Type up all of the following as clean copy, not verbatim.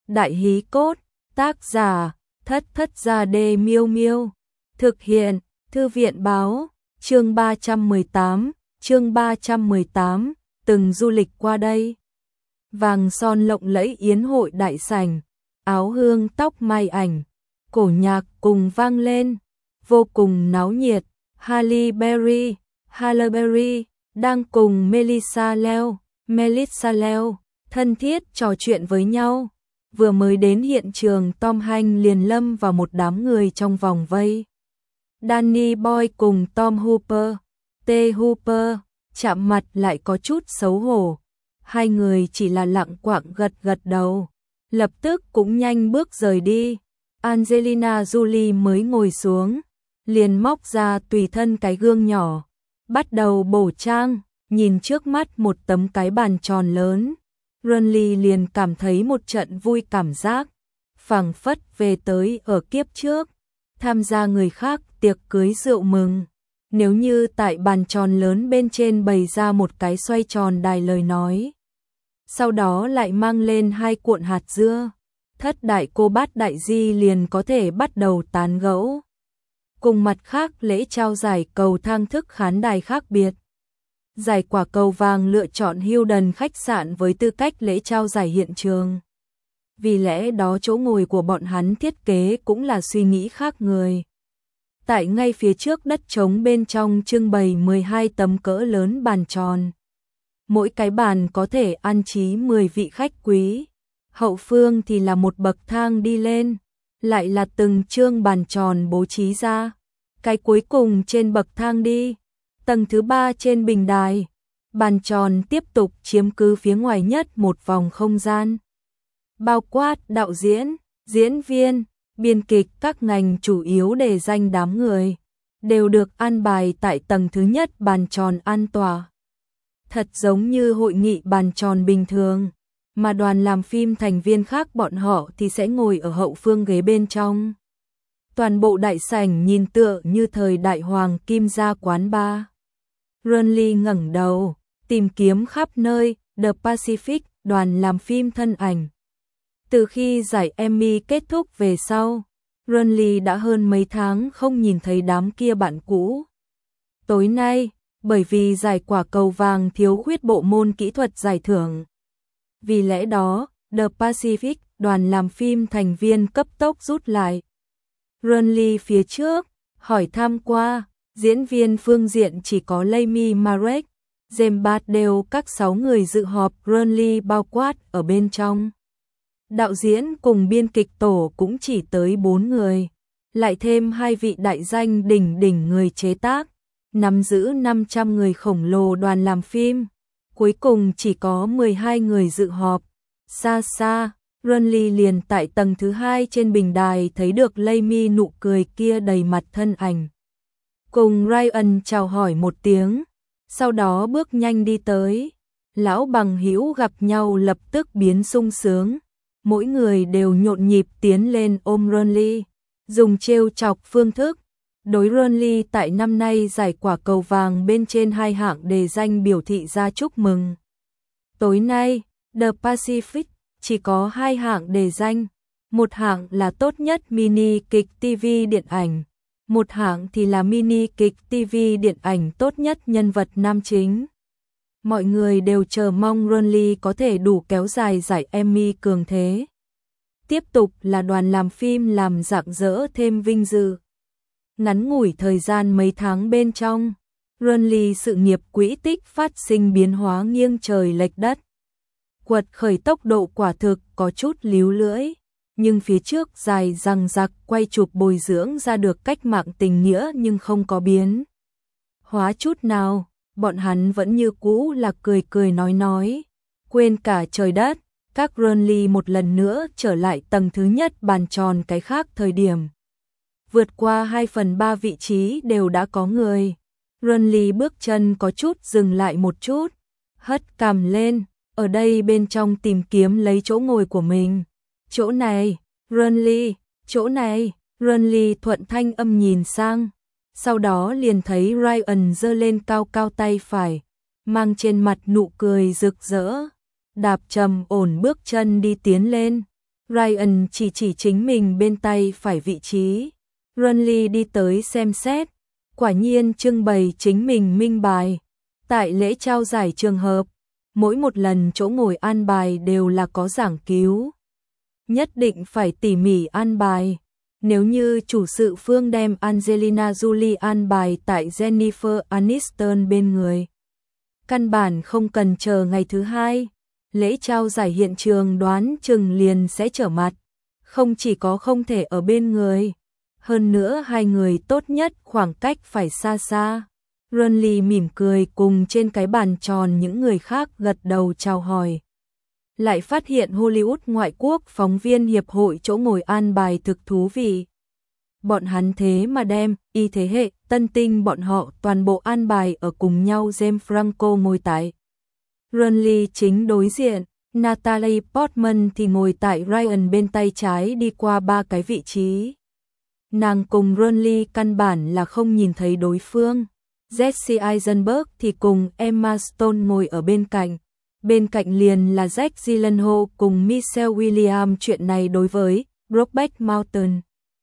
Đại hí cốt, tác giả, Thất Thất Gia Đê Miêu Miêu. Thực hiện, Thư viện báo, chương 318, từng du lịch qua đây. Vàng son lộng lẫy yến hội đại sảnh, áo hương tóc mai ảnh, cổ nhạc cùng vang lên, vô cùng náo nhiệt. Halle Berry đang cùng Melissa Leo thân thiết trò chuyện với nhau. Vừa mới đến hiện trường, Tom Hanks liền lâm vào một đám người trong vòng vây. Danny Boy cùng Tom Hooper chạm mặt lại có chút xấu hổ. Hai người chỉ là lặng quạng gật đầu, lập tức cũng nhanh bước rời đi. Angelina Jolie mới ngồi xuống, liền móc ra tùy thân cái gương nhỏ, bắt đầu bổ trang, nhìn trước mắt một tấm cái bàn tròn lớn. Ronly liền cảm thấy một trận vui cảm giác, phảng phất về tới ở kiếp trước, tham gia người khác tiệc cưới rượu mừng. Nếu như tại bàn tròn lớn bên trên bày ra một cái xoay tròn đài lời nói, sau đó lại mang lên 2 cuộn hạt dưa, thất đại cô bát đại di liền có thể bắt đầu tán gẫu. Cùng mặt khác lễ trao giải cầu thang thức khán đài khác biệt. Giải quả cầu vàng lựa chọn Hilton khách sạn với tư cách lễ trao giải hiện trường. Vì lẽ đó chỗ ngồi của bọn hắn thiết kế cũng là suy nghĩ khác người. Tại ngay phía trước đất trống bên trong trưng bày 12 tấm cỡ lớn bàn tròn. Mỗi cái bàn có thể an trí 10 vị khách quý. Hậu phương thì là một bậc thang đi lên, lại là từng chương bàn tròn bố trí ra. Cái cuối cùng trên bậc thang đi, tầng thứ 3 trên bình đài, bàn tròn tiếp tục chiếm cứ phía ngoài nhất một vòng không gian. Bao quát đạo diễn, diễn viên, biên kịch các ngành chủ yếu để danh đám người, đều được an bài tại tầng thứ nhất bàn tròn an tòa. Thật giống như hội nghị bàn tròn bình thường, mà đoàn làm phim thành viên khác bọn họ thì sẽ ngồi ở hậu phương ghế bên trong. Toàn bộ đại sảnh nhìn tựa như thời đại hoàng kim gia quán bar. Ronly ngẩng đầu, tìm kiếm khắp nơi, The Pacific, đoàn làm phim thân ảnh. Từ khi giải Emmy kết thúc về sau, Ronly đã hơn mấy tháng không nhìn thấy đám kia bạn cũ. Tối nay, bởi vì giải quả cầu vàng thiếu khuyết bộ môn kỹ thuật giải thưởng. Vì lẽ đó, The Pacific, đoàn làm phim thành viên cấp tốc rút lại. Ronly phía trước, hỏi thăm qua, diễn viên phương diện chỉ có Rami Malek, James Bardem, các 6 người dự họp, Ronly bao quát ở bên trong. Đạo diễn cùng biên kịch tổ cũng chỉ tới 4 người, lại thêm 2 vị đại danh đỉnh người chế tác, nắm giữ 500 người khổng lồ đoàn làm phim. Cuối cùng chỉ có 12 người dự họp. Xa, Ronly liền tại tầng thứ 2 trên bình đài thấy được Rami nụ cười kia đầy mặt thân ảnh. Cùng Ryan chào hỏi một tiếng, sau đó bước nhanh đi tới. Lão bằng hữu gặp nhau lập tức biến sung sướng. Mỗi người đều nhộn nhịp tiến lên ôm Ronly, dùng trêu chọc phương thức. Đối Ronly tại năm nay giải quả cầu vàng bên trên 2 hạng đề danh biểu thị ra chúc mừng. Tối nay, The Pacific chỉ có 2 hạng đề danh, một hạng là tốt nhất mini kịch TV điện ảnh, một hạng thì là mini kịch TV điện ảnh tốt nhất nhân vật nam chính. Mọi người đều chờ mong Ronly có thể đủ kéo dài giải Emmy cường thế. Tiếp tục là đoàn làm phim làm rạng rỡ thêm vinh dự. Ngắn ngủi thời gian mấy tháng bên trong, Ronly sự nghiệp quỹ tích phát sinh biến hóa nghiêng trời lệch đất. Quật khởi tốc độ quả thực có chút líu lưỡi, nhưng phía trước dài dằng dặc quay chụp bồi dưỡng ra được cách mạng tình nghĩa nhưng không có biến hóa chút nào, bọn hắn vẫn như cũ là cười nói, quên cả trời đất. Các Ronly một lần nữa trở lại tầng thứ nhất bàn tròn cái khác thời điểm. Vượt qua 2/3 vị trí đều đã có người. Ronly bước chân có chút dừng lại một chút, hất cằm lên, ở đây bên trong tìm kiếm lấy chỗ ngồi của mình. Chỗ này, Ronly, chỗ này. Ronly thuận thanh âm nhìn sang, sau đó liền thấy Ryan giơ lên cao cao tay phải, mang trên mặt nụ cười rực rỡ, đạp trầm ổn bước chân đi tiến lên. Ryan chỉ chính mình bên tay phải vị trí. Renly đi tới xem xét, quả nhiên trưng bày chính mình minh bài. Tại lễ trao giải trường hợp, mỗi một lần chỗ ngồi an bài đều là có giảng cứu. Nhất định phải tỉ mỉ an bài. Nếu như chủ sự phương đem Angelina Jolie an bài tại Jennifer Aniston bên người, căn bản không cần chờ ngày thứ hai. Lễ trao giải hiện trường đoán chừng liền sẽ trở mặt. Không chỉ có không thể ở bên người, hơn nữa hai người tốt nhất khoảng cách phải xa xa. Renly mỉm cười cùng trên cái bàn tròn những người khác gật đầu chào hỏi. Lại phát hiện Hollywood ngoại quốc phóng viên hiệp hội chỗ ngồi an bài thực thú vị. Bọn hắn thế mà đem y thế hệ tân tinh bọn họ toàn bộ an bài ở cùng nhau. James Franco ngồi tại Renly chính đối diện, Natalie Portman thì ngồi tại Ryan bên tay trái đi qua ba cái vị trí. Nàng cùng Renly căn bản là không nhìn thấy đối phương. Jesse Eisenberg thì cùng Emma Stone ngồi ở bên cạnh. Bên cạnh liền là Jake Gyllenhaal cùng Michelle Williams. Chuyện này đối với Brokeback Mountain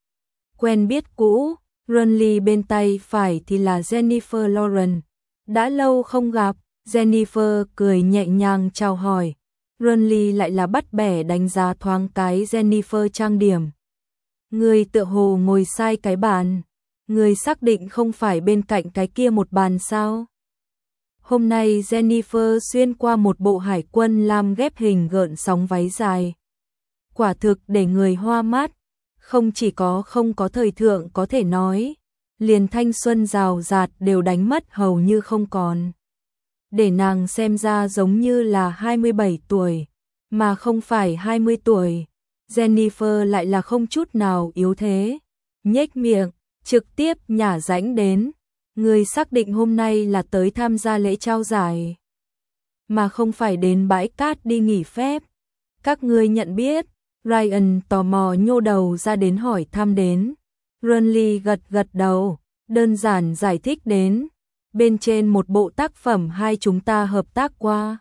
quen biết cũ. Renly bên tay phải thì là Jennifer Lawrence. Đã lâu không gặp, Jennifer cười nhẹ nhàng chào hỏi. Renly lại là bắt bẻ đánh giá thoáng cái Jennifer trang điểm. Người tựa hồ ngồi sai cái bàn. Người xác định không phải bên cạnh cái kia một bàn sao? Hôm nay Jennifer xuyên qua một bộ hải quân lam ghép hình gợn sóng váy dài. Quả thực để người hoa mắt. Không chỉ có không có thời thượng có thể nói, liền thanh xuân rào rạt đều đánh mất hầu như không còn. Để nàng xem ra giống như là 27 tuổi, mà không phải 20 tuổi. Jennifer lại là không chút nào yếu thế, nhếch miệng, trực tiếp nhả rãnh đến. Người xác định hôm nay là tới tham gia lễ trao giải, mà không phải đến bãi cát đi nghỉ phép. Các ngươi nhận biết. Ryan tò mò nhô đầu ra đến hỏi thăm đến. Renly gật đầu, đơn giản giải thích đến. Bên trên một bộ tác phẩm hai chúng ta hợp tác qua.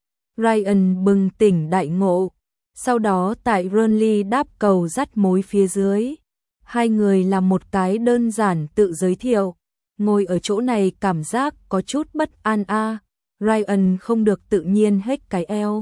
Ryan bừng tỉnh đại ngộ. Sau đó tại Renly đáp cầu dắt mối phía dưới. Hai người làm một cái đơn giản tự giới thiệu. Ngồi ở chỗ này cảm giác có chút bất an a. Ryan không được tự nhiên hết cái eo.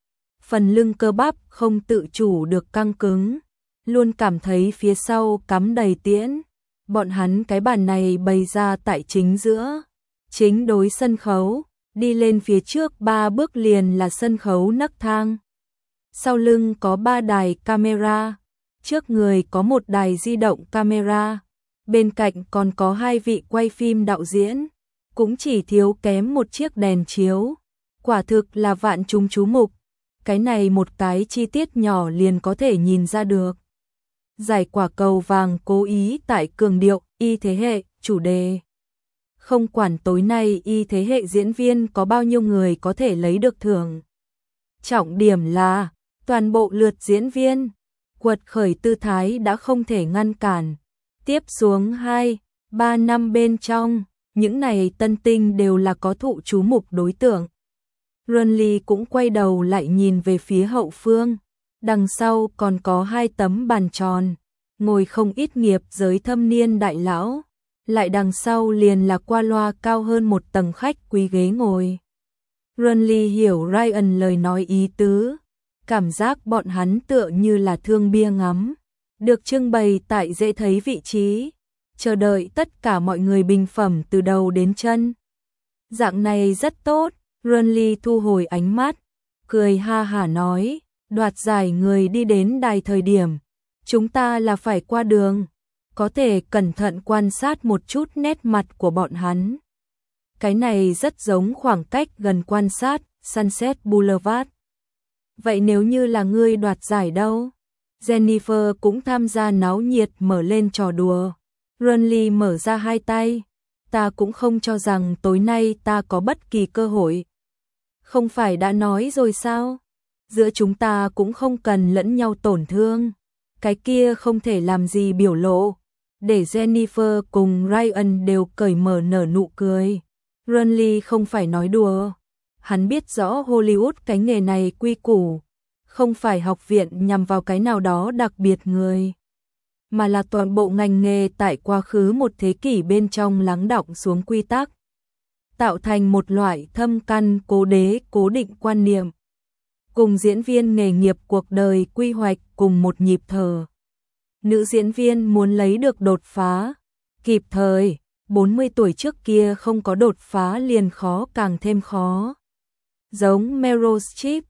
Phần lưng cơ bắp không tự chủ được căng cứng, luôn cảm thấy phía sau cắm đầy tiễn. Bọn hắn cái bàn này bày ra tại chính giữa, chính đối sân khấu, đi lên phía trước 3 bước liền là sân khấu nấc thang. Sau lưng có 3 đài camera, trước người có một đài di động camera, bên cạnh còn có 2 vị quay phim đạo diễn, cũng chỉ thiếu kém một chiếc đèn chiếu. Quả thực là vạn chúng chú mục. Cái này một cái chi tiết nhỏ liền có thể nhìn ra được. Giải quả cầu vàng cố ý tại cường điệu y thế hệ chủ đề. Không quản tối nay y thế hệ diễn viên có bao nhiêu người có thể lấy được thưởng. Trọng điểm là toàn bộ lượt diễn viên quật khởi tư thái đã không thể ngăn cản. Tiếp xuống 2-3 năm bên trong, những này tân tinh đều là có thụ chú mục đối tượng. Renly cũng quay đầu lại nhìn về phía hậu phương, đằng sau còn có 2 tấm bàn tròn, ngồi không ít nghiệp giới thâm niên đại lão, lại đằng sau liền là qua loa cao hơn một tầng khách quý ghế ngồi. Renly hiểu Ryan lời nói ý tứ, cảm giác bọn hắn tựa như là thương bia ngắm, được trưng bày tại dễ thấy vị trí, chờ đợi tất cả mọi người bình phẩm từ đầu đến chân. Dạng này rất tốt. Renly thu hồi ánh mắt, cười ha hả nói, đoạt giải người đi đến đài thời điểm, chúng ta là phải qua đường, có thể cẩn thận quan sát một chút nét mặt của bọn hắn. Cái này rất giống khoảng cách gần quan sát Sunset Boulevard. Vậy nếu như là ngươi đoạt giải đâu? Jennifer cũng tham gia náo nhiệt mở lên trò đùa. Renly mở ra 2 tay. Ta cũng không cho rằng tối nay ta có bất kỳ cơ hội. Không phải đã nói rồi sao? Giữa chúng ta cũng không cần lẫn nhau tổn thương. Cái kia không thể làm gì biểu lộ. Để Jennifer cùng Ryan đều cởi mở nở nụ cười. Renly không phải nói đùa. Hắn biết rõ Hollywood cái nghề này quy củ. không phải học viện nhằm vào cái nào đó đặc biệt người, mà là toàn bộ ngành nghề tại quá khứ một thế kỷ bên trong lắng đọng xuống quy tắc, tạo thành một loại thâm căn cố định quan niệm, cùng diễn viên nghề nghiệp cuộc đời quy hoạch cùng một nhịp thở. Nữ diễn viên muốn lấy được đột phá kịp thời, 40 tuổi trước kia không có đột phá liền khó càng thêm khó. Giống Meryl Streep,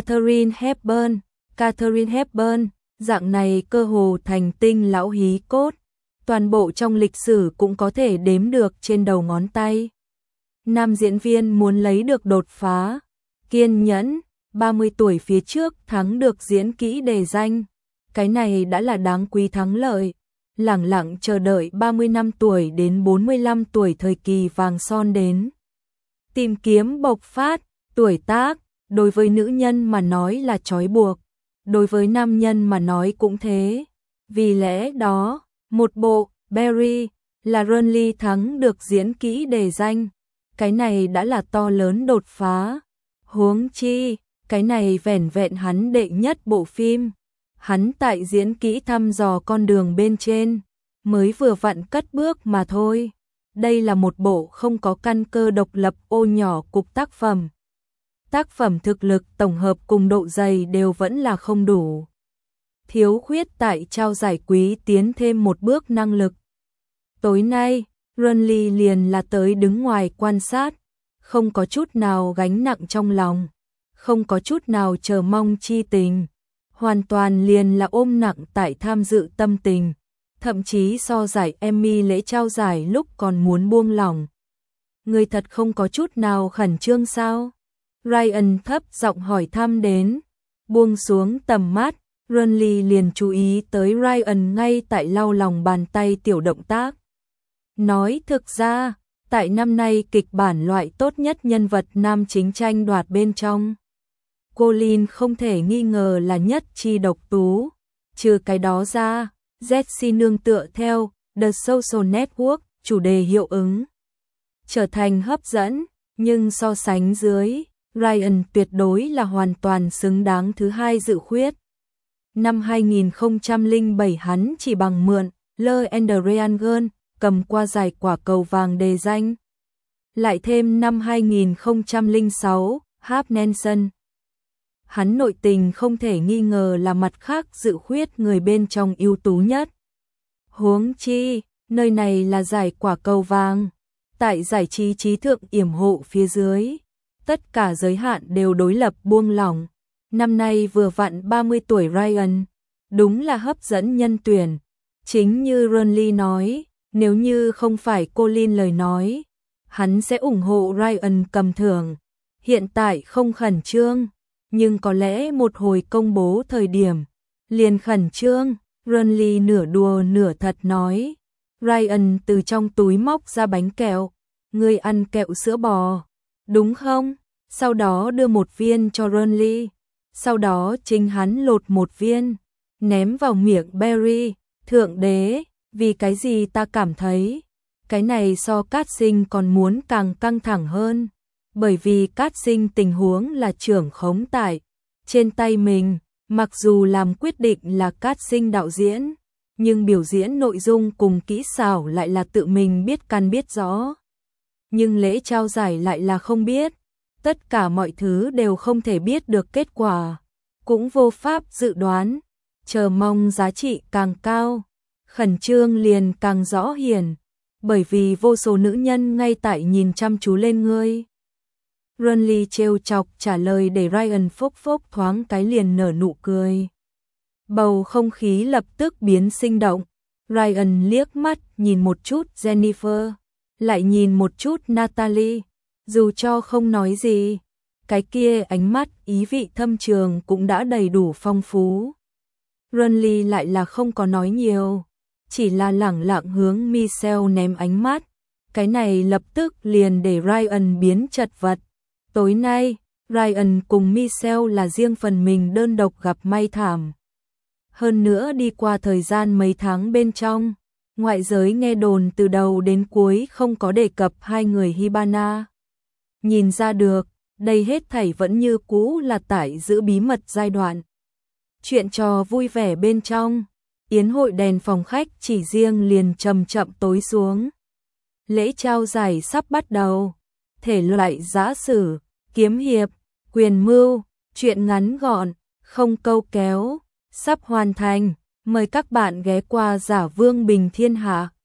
Katharine Hepburn, dạng này cơ hồ thành tinh lão hí cốt, toàn bộ trong lịch sử cũng có thể đếm được trên đầu ngón tay. Nam diễn viên muốn lấy được đột phá, kiên nhẫn, 30 tuổi phía trước thắng được diễn kỹ đề danh, cái này đã là đáng quý thắng lợi. Lẳng lặng chờ đợi 35 tuổi đến 45 tuổi thời kỳ vàng son đến. Tìm kiếm bộc phát, tuổi tác, đối với nữ nhân mà nói là trói buộc, đối với nam nhân mà nói cũng thế. Vì lẽ đó, một bộ Barry là Renly thắng được diễn kỹ đề danh, cái này đã là to lớn đột phá. Huống chi, cái này vẻn vẹn hắn đệ nhất bộ phim. Hắn tại diễn kỹ thăm dò con đường bên trên, mới vừa vặn cất bước mà thôi. Đây là một bộ không có căn cơ độc lập ô nhỏ cục tác phẩm. Tác phẩm thực lực tổng hợp cùng độ dày đều vẫn là không đủ. Thiếu khuyết tại trao giải quý tiến thêm một bước năng lực. Tối nay, Renly liền là tới đứng ngoài quan sát, không có chút nào gánh nặng trong lòng, không có chút nào chờ mong chi tình. Hoàn toàn liền là ôm nặng tại tham dự tâm tình, thậm chí so giải Emmy lễ trao giải lúc còn muốn buông lỏng. Người thật không có chút nào khẩn trương sao? Ryan thấp giọng hỏi thăm đến, buông xuống tầm mắt, Renly liền chú ý tới Ryan ngay tại lau lòng bàn tay tiểu động tác. Nói thực ra, tại năm nay kịch bản loại tốt nhất nhân vật nam chính tranh đoạt bên trong, Colin không thể nghi ngờ là nhất chi độc tú. Trừ cái đó ra, Jessie nương tựa theo The Social Network, chủ đề hiệu ứng, trở thành hấp dẫn, nhưng so sánh dưới, Ryan tuyệt đối là hoàn toàn xứng đáng thứ hai dự khuyết. Năm 2007 hắn chỉ bằng mượn Le and the Real Girl cầm qua giải quả cầu vàng đề danh. Lại thêm năm 2006, Harp Nelson. Hắn nội tình không thể nghi ngờ là mặt khác dự khuyết người bên trong ưu tú nhất. Huống chi, nơi này là giải quả cầu vàng. Tại giải trí trí thượng yểm hộ phía dưới, tất cả giới hạn đều đối lập buông lỏng. Năm nay vừa vặn 30 tuổi Ryan, đúng là hấp dẫn nhân tuyển. Chính như Renly nói, nếu như không phải Colin lời nói, hắn sẽ ủng hộ Ryan cầm thưởng. Hiện tại không khẩn trương, nhưng có lẽ một hồi công bố thời điểm, liền khẩn trương. Renly nửa đùa nửa thật nói. Ryan từ trong túi móc ra bánh kẹo. Ngươi ăn kẹo sữa bò, đúng không? Sau đó đưa một viên cho Renly. Sau đó chính hắn lột một viên, ném vào miệng Barry. Thượng đế, vì cái gì ta cảm thấy cái này so cát sinh còn muốn càng căng thẳng hơn. Bởi vì cát sinh tình huống là trưởng khống tại trên tay mình, mặc dù làm quyết định là cát sinh đạo diễn, nhưng biểu diễn nội dung cùng kỹ xảo lại là tự mình biết căn biết rõ. Nhưng lễ trao giải lại là không biết, tất cả mọi thứ đều không thể biết được kết quả, cũng vô pháp dự đoán, chờ mong giá trị càng cao, khẩn trương liền càng rõ hiển, bởi vì vô số nữ nhân ngay tại nhìn chăm chú lên ngươi. Renly trêu chọc trả lời để Ryan phốc phốc thoáng cái liền nở nụ cười. Bầu không khí lập tức biến sinh động. Ryan liếc mắt nhìn một chút Jennifer, lại nhìn một chút Natalie, dù cho không nói gì, cái kia ánh mắt ý vị thâm trường cũng đã đầy đủ phong phú. Renly lại là không có nói nhiều, chỉ là lẳng lặng hướng Michelle ném ánh mắt, cái này lập tức liền để Ryan biến chật vật. Tối nay, Ryan cùng Michelle là riêng phần mình đơn độc gặp may thảm. Hơn nữa đi qua thời gian mấy tháng bên trong, ngoại giới nghe đồn từ đầu đến cuối không có đề cập hai người Hibana. Nhìn ra được, đây hết thảy vẫn như cũ là tại giữ bí mật giai đoạn. chuyện trò vui vẻ bên trong. Yến hội đèn phòng khách chỉ riêng liền chậm chậm tối xuống. Lễ trao giải sắp bắt đầu. Thể loại giã sử, kiếm hiệp, quyền mưu, truyện ngắn gọn, không câu kéo, sắp hoàn thành. Mời các bạn ghé qua Giả Vương Bình Thiên Hạ.